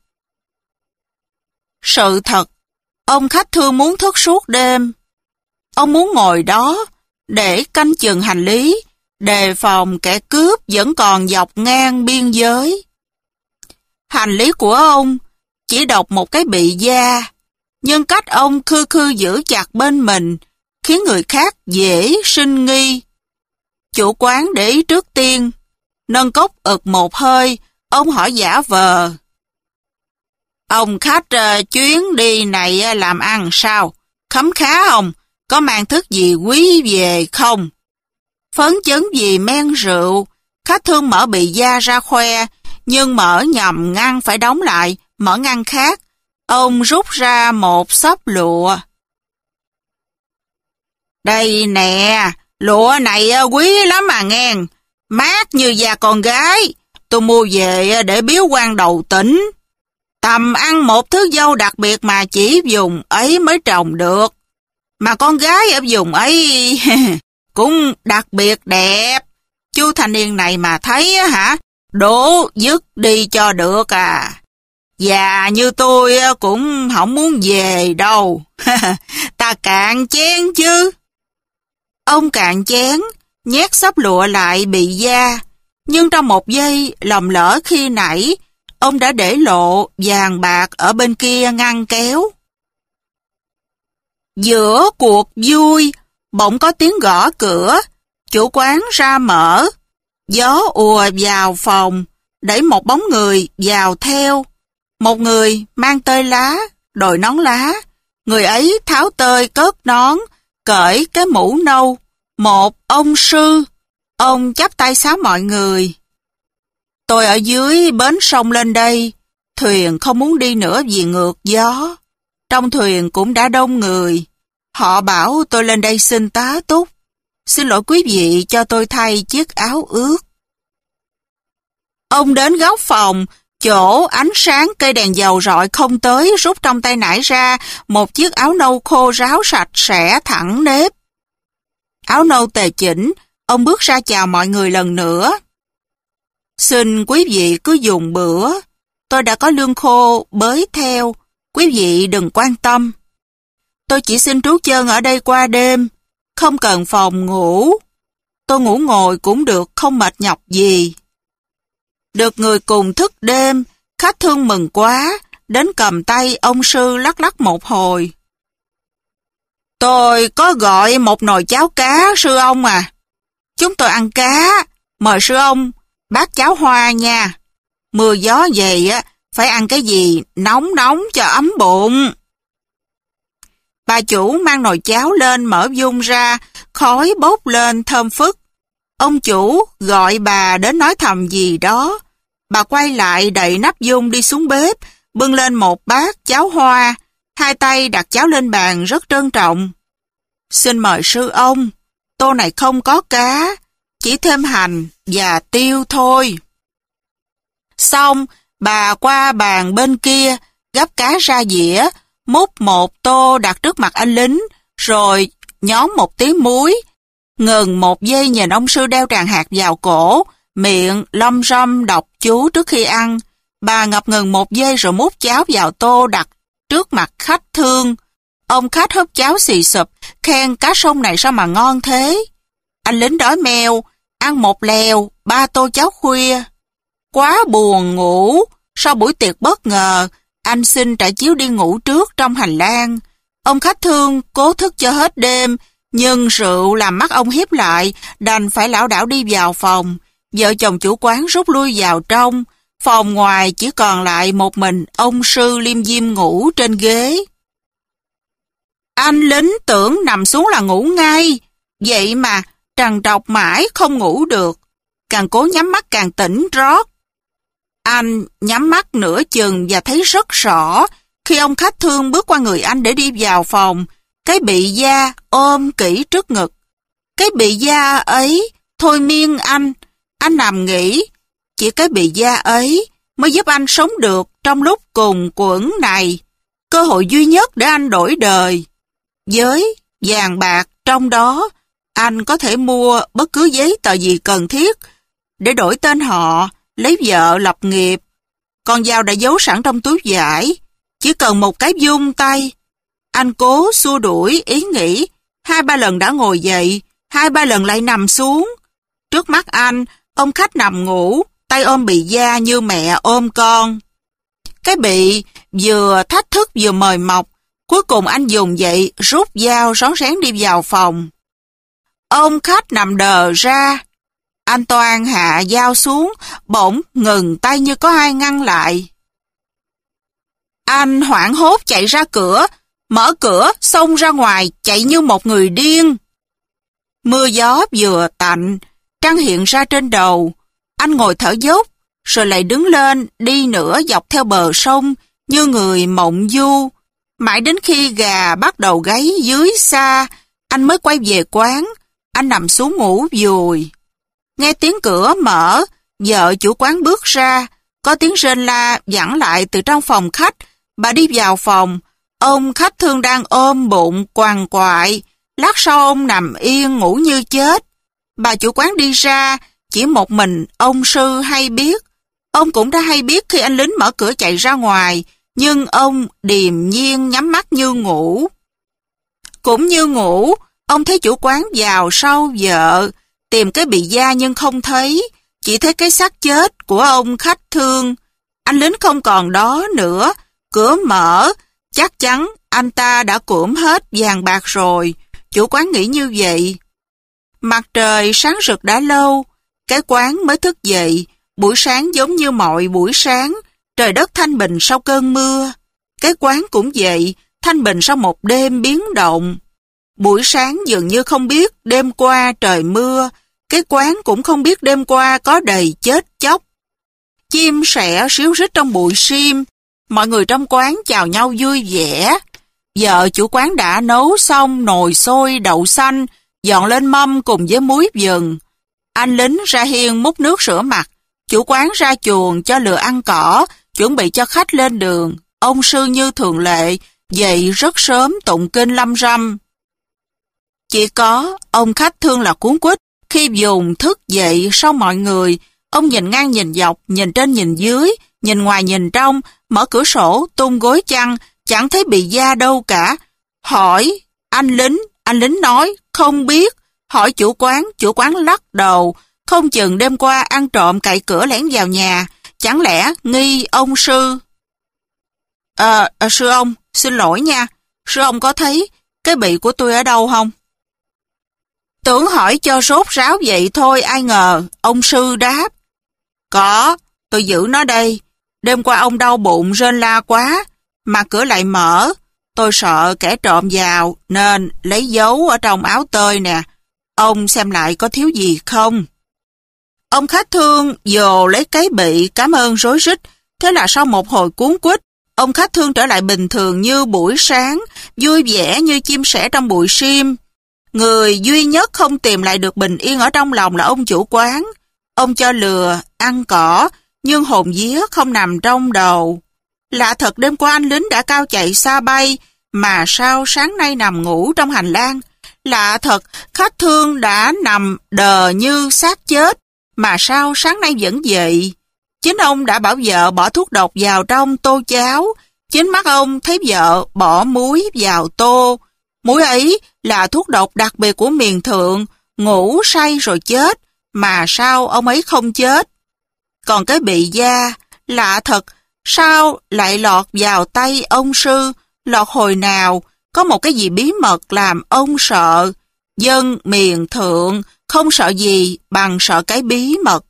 Sự thật, ông khách thương muốn thức suốt đêm. Ông muốn ngồi đó để canh chừng hành lý, đề phòng kẻ cướp vẫn còn dọc ngang biên giới. Hành lý của ông chỉ đọc một cái bị da, nhưng cách ông khư khư giữ chặt bên mình khiến người khác dễ sinh nghi. Chủ quán để ý trước tiên, nâng cốc ực một hơi, ông hỏi giả vờ: "Ông khách uh, chuyến đi này làm ăn sao? Khấm khá không? Có mang thức gì quý về không?" Phấn chấn vì men rượu, khách thương mở bị da ra khoe, nhưng mở nhầm ngăn phải đóng lại, mở ngăn khác. Ông rút ra một xấp lụa. "Đây nè, lụa này quý lắm mà nghe, mát như da con gái. Tôi mua về để biếu quan đầu tỉnh. Tầm ăn một thứ dâu đặc biệt mà chỉ vùng ấy mới trồng được. Mà con gái ở vùng ấy cũng đặc biệt đẹp. Chú thanh niên này mà thấy hả, đổ dứt đi cho được à. Già như tôi cũng không muốn về đâu. Ta cạn chén chứ." Ông cạn chén, nhét xấp lụa lại bị da, nhưng trong một giây lầm lỡ khi nãy, ông đã để lộ vàng bạc ở bên kia ngăn kéo. Giữa cuộc vui, bỗng có tiếng gõ cửa, chủ quán ra mở. Gió ùa vào phòng, đẩy một bóng người vào theo. Một người mang tơi lá, đội nón lá. Người ấy tháo tơi cất nón, cởi cái mũ nâu. Một ông sư. Ông chắp tay xá mọi người: "Tôi ở dưới bến sông lên đây. Thuyền không muốn đi nữa vì ngược gió. Trong thuyền cũng đã đông người. Họ bảo tôi lên đây xin tá túc. Xin lỗi quý vị cho tôi thay chiếc áo ướt." Ông đến góc phòng, chỗ ánh sáng cây đèn dầu rọi không tới, rút trong tay nải ra một chiếc áo nâu khô ráo sạch sẽ thẳng nếp. Áo nâu tề chỉnh, ông bước ra chào mọi người lần nữa. "Xin quý vị cứ dùng bữa. Tôi đã có lương khô bới theo. Quý vị đừng quan tâm. Tôi chỉ xin trú chân ở đây qua đêm. Không cần phòng ngủ. Tôi ngủ ngồi cũng được, không mệt nhọc gì." Được người cùng thức đêm Khách thương mừng quá, đến cầm tay ông sư lắc lắc một hồi. Tôi có gọi một nồi cháo cá, sư ông à. Chúng tôi ăn cá, mời sư ông bát cháo hoa nha. Mưa gió vậy á, phải ăn cái gì nóng nóng cho ấm bụng. Bà chủ mang nồi cháo lên mở vung ra, khói bốc lên thơm phức. Ông chủ gọi bà đến nói thầm gì đó. Bà quay lại đậy nắp vung đi xuống bếp, bưng lên một bát cháo hoa, hai tay đặt cháo lên bàn rất trân trọng. Xin mời sư ông, tô này không có cá, chỉ thêm hành và tiêu thôi. Xong, bà qua bàn bên kia, gắp cá ra dĩa, múc một tô đặt trước mặt anh lính, rồi nhón một tí muối, ngừng một giây nhìn ông sư đeo tràng hạt vào cổ, miệng lom rom đọc chú trước khi ăn. Bà ngập ngừng một giây rồi múc cháo vào tô đặt trước mặt khách thương. Ông khách húp cháo xì sụp, khen cá sông này sao mà ngon thế. Anh lính đói meo, ăn một lèo, ba tô cháo khuya. Quá buồn ngủ, sau buổi tiệc bất ngờ, anh xin trải chiếu đi ngủ trước trong hành lang. Ông khách thương cố thức cho hết đêm, nhưng rượu làm mắt ông hiếp lại, đành phải lảo đảo đi vào phòng. Vợ chồng chủ quán rút lui vào trong, phòng ngoài chỉ còn lại một mình ông sư liêm diêm ngủ trên ghế. Anh lính tưởng nằm xuống là ngủ ngay, vậy mà trằn trọc mãi không ngủ được, càng cố nhắm mắt càng tỉnh rót. Anh nhắm mắt nửa chừng và thấy rất rõ, khi ông khách thương bước qua người anh để đi vào phòng, cái bị da ôm kỹ trước ngực. Cái bị da ấy thôi miên anh, anh nằm nghĩ, chỉ cái bị da ấy mới giúp anh sống được trong lúc cùng quẫn này, cơ hội duy nhất để anh đổi đời. Với vàng bạc trong đó, anh có thể mua bất cứ giấy tờ gì cần thiết để đổi tên họ, lấy vợ lập nghiệp. Con dao đã giấu sẵn trong túi vải, chỉ cần một cái vung tay. Anh cố xua đuổi ý nghĩ, hai ba lần đã ngồi dậy, hai ba lần lại nằm xuống. Trước mắt anh, ông khách nằm ngủ, tay ôm bị da như mẹ ôm con. Cái bị vừa thách thức vừa mời mọc, cuối cùng anh dùng dậy, rút dao rón rén đi vào phòng. Ông khách nằm đờ ra. Anh toan hạ dao xuống, bỗng ngừng tay như có ai ngăn lại. Anh hoảng hốt chạy ra cửa, mở cửa, xông ra ngoài, chạy như một người điên. Mưa gió vừa tạnh, trăng hiện ra trên đầu. Anh ngồi thở dốc, rồi lại đứng lên, đi nữa dọc theo bờ sông, như người mộng du. Mãi đến khi gà bắt đầu gáy dưới xa, anh mới quay về quán. Anh nằm xuống ngủ vùi. Nghe tiếng cửa mở, vợ chủ quán bước ra, có tiếng rên la vẳng lại từ trong phòng khách. Bà đi vào phòng, ông khách thương đang ôm bụng quằn quại, lát sau ông nằm yên ngủ như chết. Bà chủ quán đi ra, chỉ một mình ông sư hay biết. Ông cũng đã hay biết khi anh lính mở cửa chạy ra ngoài, nhưng ông điềm nhiên nhắm mắt như ngủ. Cũng như ngủ, ông thấy chủ quán vào sau vợ, tìm cái bị da nhưng không thấy, chỉ thấy cái xác chết của ông khách thương. Anh lính không còn đó nữa, cửa mở, chắc chắn anh ta đã cưỡng hết vàng bạc rồi, chủ quán nghĩ như vậy. Mặt trời sáng rực đã lâu, cái quán mới thức dậy, buổi sáng giống như mọi buổi sáng, trời đất thanh bình sau cơn mưa. Cái quán cũng vậy, thanh bình sau một đêm biến động. Buổi sáng dường như không biết đêm qua trời mưa, cái quán cũng không biết đêm qua có đầy chết chóc. Chim sẻ ríu rít trong bụi sim, mọi người trong quán chào nhau vui vẻ. Vợ chủ quán đã nấu xong nồi xôi đậu xanh, dọn lên mâm cùng với muối vừng. Anh lính ra hiên múc nước rửa mặt, chủ quán ra chuồng cho lừa ăn cỏ, chuẩn bị cho khách lên đường. Ông sư như thường lệ, dậy rất sớm tụng kinh lâm râm. Chỉ có ông khách thương là cuống quýt, khi dùng thức dậy sau mọi người, ông nhìn ngang nhìn dọc, nhìn trên nhìn dưới, nhìn ngoài nhìn trong, mở cửa sổ, tung gối chăn, chẳng thấy bị da đâu cả. Hỏi anh lính, anh lính nói, không biết. Hỏi chủ quán, chủ quán lắc đầu, không chừng đêm qua ăn trộm cậy cửa lẻn vào nhà, Chẳng lẽ nghi ông sư? Ờ, à, sư ông, xin lỗi nha. Sư ông có thấy cái bị của tôi ở đâu không? Tưởng hỏi cho sốt ráo vậy thôi, ai ngờ ông sư đáp. Có, tôi giữ nó đây. Đêm qua ông đau bụng rên la quá, mà cửa lại mở. Tôi sợ kẻ trộm vào nên lấy dấu ở trong áo tơi nè. Ông xem lại có thiếu gì không? Ông khách thương dồ lấy cái bị, cảm ơn rối rít. Thế là sau một hồi cuốn quýt, ông khách thương trở lại bình thường như buổi sáng, vui vẻ như chim sẻ trong bụi sim. Người duy nhất không tìm lại được bình yên ở trong lòng là ông chủ quán. Ông cho lừa, ăn cỏ, nhưng hồn vía không nằm trong đầu. Lạ thật, đêm qua anh lính đã cao chạy xa bay, mà sao sáng nay nằm ngủ trong hành lang. Lạ thật, khách thương đã nằm đờ như xác chết, mà sao sáng nay vẫn dậy. Chính ông đã bảo vợ bỏ thuốc độc vào trong tô cháo. Chính mắt ông thấy vợ bỏ muối vào tô. Muối ấy là thuốc độc đặc biệt của miền Thượng, ngủ say rồi chết, mà sao ông ấy không chết. Còn cái bị da, lạ thật, sao lại lọt vào tay ông sư, lọt hồi nào, có một cái gì bí mật làm ông sợ. Dân miền Thượng không sợ gì bằng sợ cái bí mật.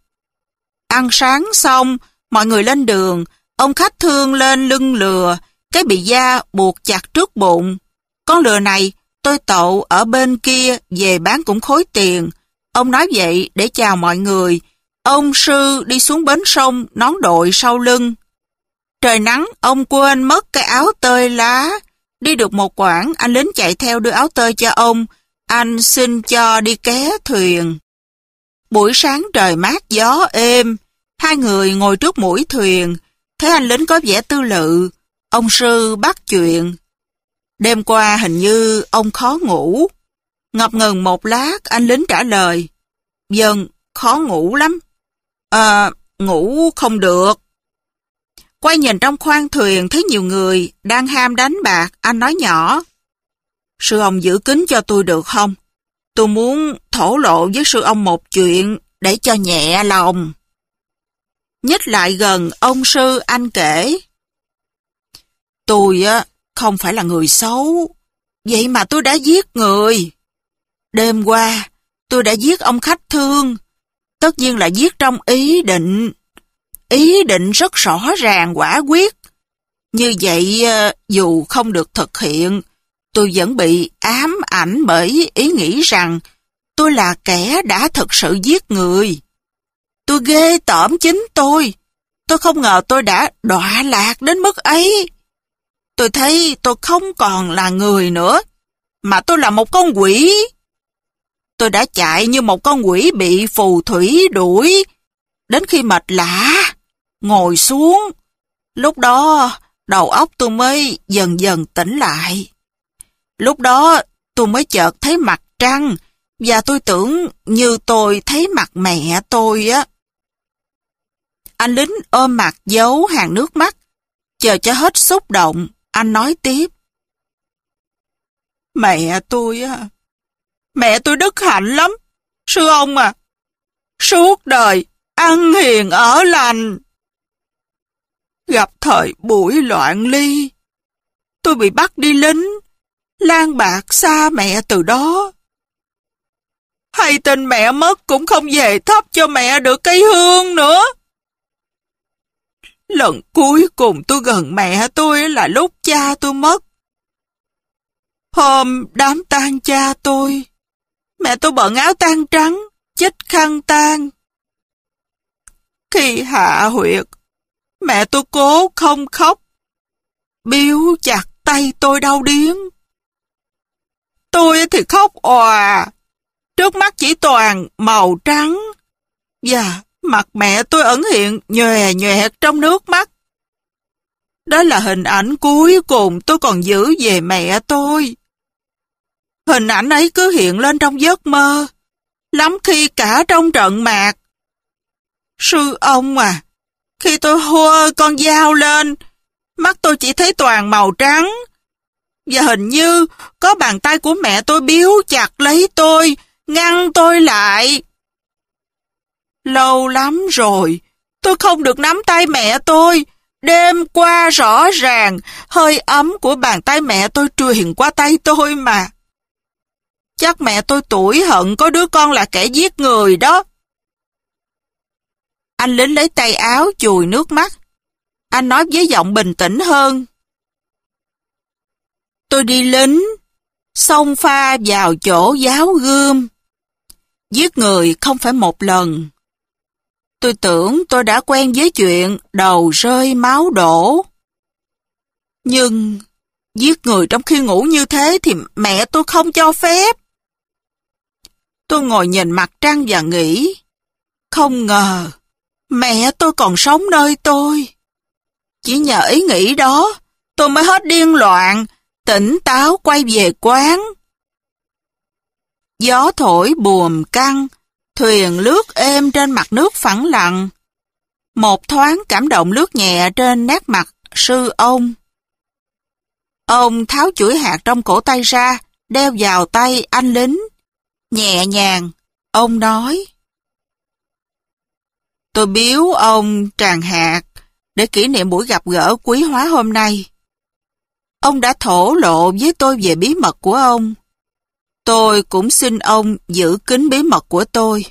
Ăn sáng xong, mọi người lên đường, ông khách thương lên lưng lừa, cái bị da buộc chặt trước bụng. Con lừa này tôi tậu ở bên kia về bán cũng khối tiền. Ông nói vậy để chào mọi người. Ông sư đi xuống bến sông, nón đội sau lưng. Trời nắng, ông quên mất cái áo tơi lá. Đi được một quãng, anh lính chạy theo đưa áo tơi cho ông. Anh xin cho đi ké thuyền. Buổi sáng trời mát gió êm. Hai người ngồi trước mũi thuyền. Thấy anh lính có vẻ tư lự. Ông sư bắt chuyện. Đêm qua hình như ông khó ngủ. Ngập ngừng một lát, anh lính trả lời. Vâng, khó ngủ lắm. À, ngủ không được. Quay nhìn trong khoang thuyền thấy nhiều người đang ham đánh bạc, anh nói nhỏ. Sư ông giữ kín cho tôi được không? Tôi muốn thổ lộ với sư ông một chuyện để cho nhẹ lòng. Nhích lại gần ông sư, anh kể. Tôi á không phải là người xấu, vậy mà tôi đã giết người. Đêm qua tôi đã giết ông khách thương, tất nhiên là giết trong ý định. Ý định rất rõ ràng quả quyết. Như vậy dù không được thực hiện, tôi vẫn bị ám ảnh bởi ý nghĩ rằng tôi là kẻ đã thực sự giết người. Tôi ghê tởm chính tôi. Tôi không ngờ tôi đã đọa lạc đến mức ấy. Tôi thấy tôi không còn là người nữa, mà tôi là một con quỷ. Tôi đã chạy như một con quỷ bị phù thủy đuổi, đến khi mệt lả, ngồi xuống. Lúc đó, đầu óc tôi mới dần dần tỉnh lại. Lúc đó, tôi mới chợt thấy mặt trăng, và tôi tưởng như tôi thấy mặt mẹ tôi á. Anh lính ôm mặt giấu hàng nước mắt, chờ cho hết xúc động, anh nói tiếp. Mẹ tôi á, mẹ tôi đức hạnh lắm, sư ông à. Suốt đời, ăn hiền ở lành. Gặp thời buổi loạn ly, tôi bị bắt đi lính, lang bạc xa mẹ từ đó. Hay tin mẹ mất cũng không về thắp cho mẹ được cây hương nữa. Lần cuối cùng tôi gần mẹ tôi là lúc cha tôi mất. Hôm đám tang cha tôi, mẹ tôi bận áo tang trắng, chích khăn tang. Khi hạ huyệt, mẹ tôi cố không khóc, biếu chặt tay tôi đau điếng. Tôi thì khóc òa, trước mắt chỉ toàn màu trắng, và mặt mẹ tôi ẩn hiện nhòe nhòe trong nước mắt. Đó là hình ảnh cuối cùng tôi còn giữ về mẹ tôi. Hình ảnh ấy cứ hiện lên trong giấc mơ, lắm khi cả trong trận mạc. Sư ông à, khi tôi hô con dao lên, mắt tôi chỉ thấy toàn màu trắng, và hình như có bàn tay của mẹ tôi biếu chặt lấy tôi, ngăn tôi lại. Lâu lắm rồi, Tôi không được nắm tay mẹ tôi. Đêm qua rõ ràng, hơi ấm của bàn tay mẹ tôi truyền qua tay tôi mà. Chắc mẹ tôi tủi hận có đứa con là kẻ giết người đó. Anh lính lấy tay áo chùi nước mắt. Anh nói với giọng bình tĩnh hơn. Tôi đi lính, xông pha vào chỗ giáo gươm. Giết người không phải một lần. Tôi tưởng tôi đã quen với chuyện đầu rơi máu đổ. Nhưng giết người trong khi ngủ như thế thì mẹ tôi không cho phép. Tôi ngồi nhìn mặt trăng và nghĩ, không ngờ mẹ tôi còn sống nơi tôi. Chỉ nhờ ý nghĩ đó, tôi mới hết điên loạn, tỉnh táo quay về quán. Gió thổi buồm căng, thuyền lướt êm trên mặt nước phẳng lặng. Một thoáng cảm động lướt nhẹ trên nét mặt sư ông. Ông tháo chuỗi hạt trong cổ tay ra, đeo vào tay anh lính. Nhẹ nhàng, ông nói. Tôi biếu ông tràng hạt để kỷ niệm buổi gặp gỡ quý hóa hôm nay. Ông đã thổ lộ với tôi về bí mật của ông. Tôi cũng xin ông giữ kín bí mật của tôi.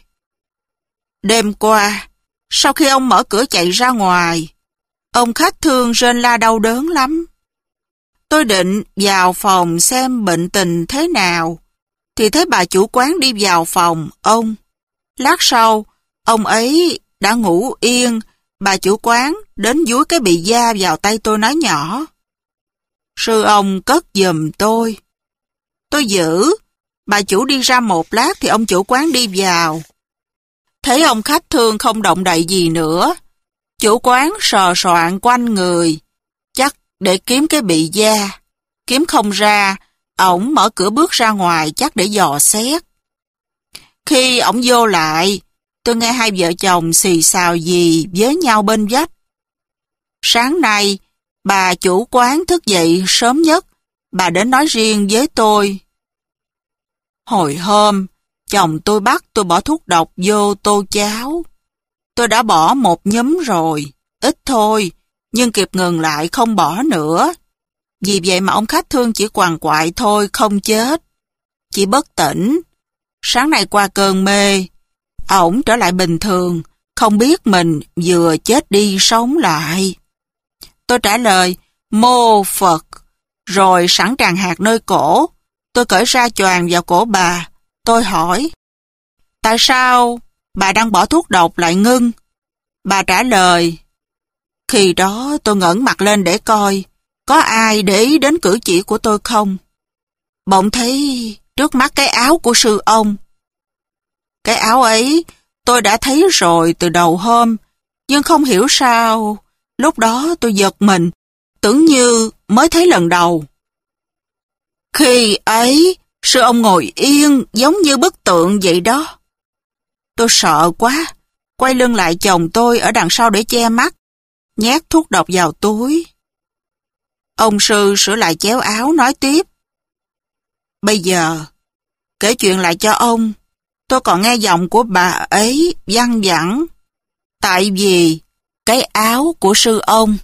Đêm qua, sau khi ông mở cửa chạy ra ngoài, ông khách thương rên la đau đớn lắm. Tôi định vào phòng xem bệnh tình thế nào, thì thấy bà chủ quán đi vào phòng ông. Lát sau, ông ấy đã ngủ yên, bà chủ quán đến dúi cái bị da vào tay tôi nói nhỏ. Sư ông cất giùm tôi. Tôi giữ, bà chủ đi ra một lát thì ông chủ quán đi vào. Thấy ông khách thương không động đậy gì nữa, chủ quán sờ soạn quanh người, chắc để kiếm cái bị da. Kiếm không ra, ổng mở cửa bước ra ngoài chắc để dò xét. Khi ổng vô lại, tôi nghe hai vợ chồng xì xào gì với nhau bên vách. Sáng nay, bà chủ quán thức dậy sớm nhất, bà đến nói riêng với tôi. Hồi hôm, chồng tôi bắt tôi bỏ thuốc độc vô tô cháo. Tôi đã bỏ một nhúm rồi, ít thôi, nhưng kịp ngừng lại không bỏ nữa. Vì vậy mà ông khách thương chỉ quằn quại thôi, không chết. Chỉ bất tỉnh. Sáng nay qua cơn mê, ổng trở lại bình thường, không biết mình vừa chết đi sống lại. Tôi trả lời, mô Phật, rồi sẵn tràng hạt nơi cổ. Tôi cởi ra choàng vào cổ bà. Tôi hỏi, tại sao bà đang bỏ thuốc độc lại ngưng? Bà trả lời, khi đó tôi ngẩng mặt lên để coi, có ai để ý đến cử chỉ của tôi không? Bỗng thấy trước mắt cái áo của sư ông. Cái áo ấy tôi đã thấy rồi từ đầu hôm, nhưng không hiểu sao, lúc đó tôi giật mình, tưởng như mới thấy lần đầu. Khi ấy, sư ông ngồi yên giống như bức tượng vậy đó. Tôi sợ quá, quay lưng lại chồng tôi ở đằng sau để che mắt, nhét thuốc độc vào túi. Ông sư sửa lại chéo áo nói tiếp. Bây giờ, kể chuyện lại cho ông, tôi còn nghe giọng của bà ấy văng vẳng. Tại vì cái áo của sư ông.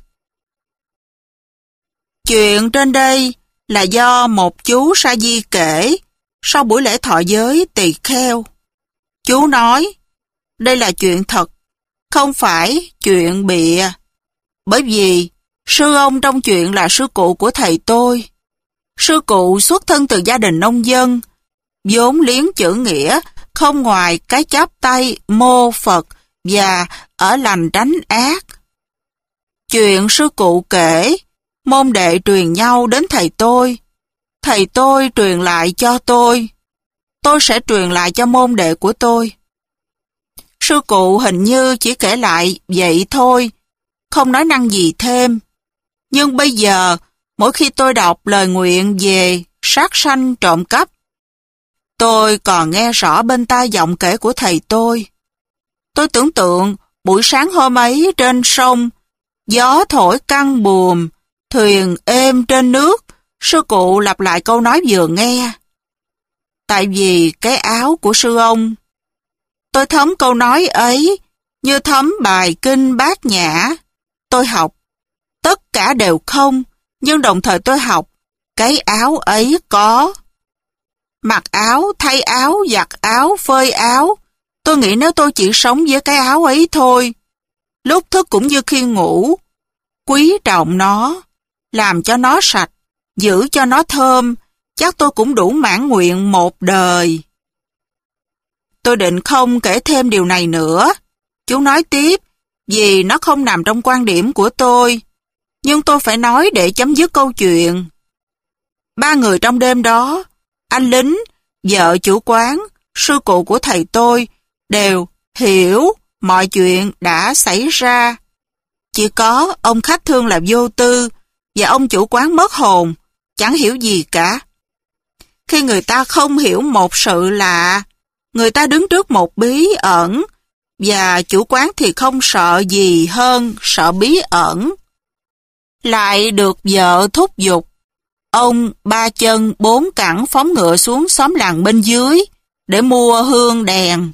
Chuyện trên đây là do một chú sa di kể sau buổi lễ thọ giới tỳ kheo. Chú nói, đây là chuyện thật, không phải chuyện bịa. Bởi vì sư ông trong chuyện là sư cụ của thầy tôi. Sư cụ xuất thân từ gia đình nông dân, vốn liếng chữ nghĩa, không ngoài cái chắp tay mô Phật và ở lành tránh ác. Chuyện sư cụ kể, môn đệ truyền nhau đến thầy tôi. Thầy tôi truyền lại cho tôi. Tôi sẽ truyền lại cho môn đệ của tôi. Sư cụ hình như chỉ kể lại vậy thôi, không nói năng gì thêm. Nhưng bây giờ, mỗi khi tôi đọc lời nguyện về sát sanh trộm cắp, tôi còn nghe rõ bên tai giọng kể của thầy tôi. Tôi tưởng tượng buổi sáng hôm ấy trên sông, gió thổi căng buồm, thuyền êm trên nước, sư cụ lặp lại câu nói vừa nghe. Tại vì cái áo của sư ông. Tôi thấm câu nói ấy như thấm bài kinh Bát Nhã. Tôi học, tất cả đều không, nhưng đồng thời tôi học, cái áo ấy có. Mặc áo, thay áo, giặt áo, phơi áo. Tôi nghĩ nếu tôi chỉ sống với cái áo ấy thôi, lúc thức cũng như khi ngủ, quý trọng nó, làm cho nó sạch, giữ cho nó thơm, chắc tôi cũng đủ mãn nguyện một đời. Tôi định không kể thêm điều này nữa. Chú nói tiếp, vì nó không nằm trong quan điểm của tôi. Nhưng tôi phải nói để chấm dứt câu chuyện. Ba người trong đêm đó, anh lính, vợ chủ quán, sư cụ của thầy tôi, đều hiểu mọi chuyện đã xảy ra. Chỉ có ông khách thương là vô tư, và ông chủ quán mất hồn, chẳng hiểu gì cả. Khi người ta không hiểu một sự lạ, người ta đứng trước một bí ẩn, và chủ quán thì không sợ gì hơn sợ bí ẩn. Lại được vợ thúc giục, ông ba chân bốn cẳng phóng ngựa xuống xóm làng bên dưới để mua hương đèn.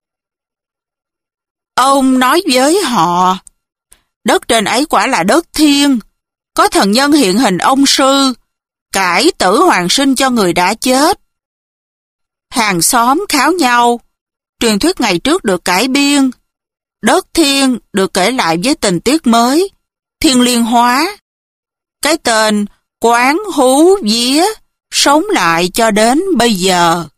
Ông nói với họ, đất trên ấy quả là đất thiên, có thần nhân hiện hình ông sư, cải tử hoàn sinh cho người đã chết. Hàng xóm kháo nhau, truyền thuyết ngày trước được cải biên, đất thiên được kể lại với tình tiết mới, thiên liên hóa. Cái tên quán hú vía sống lại cho đến bây giờ.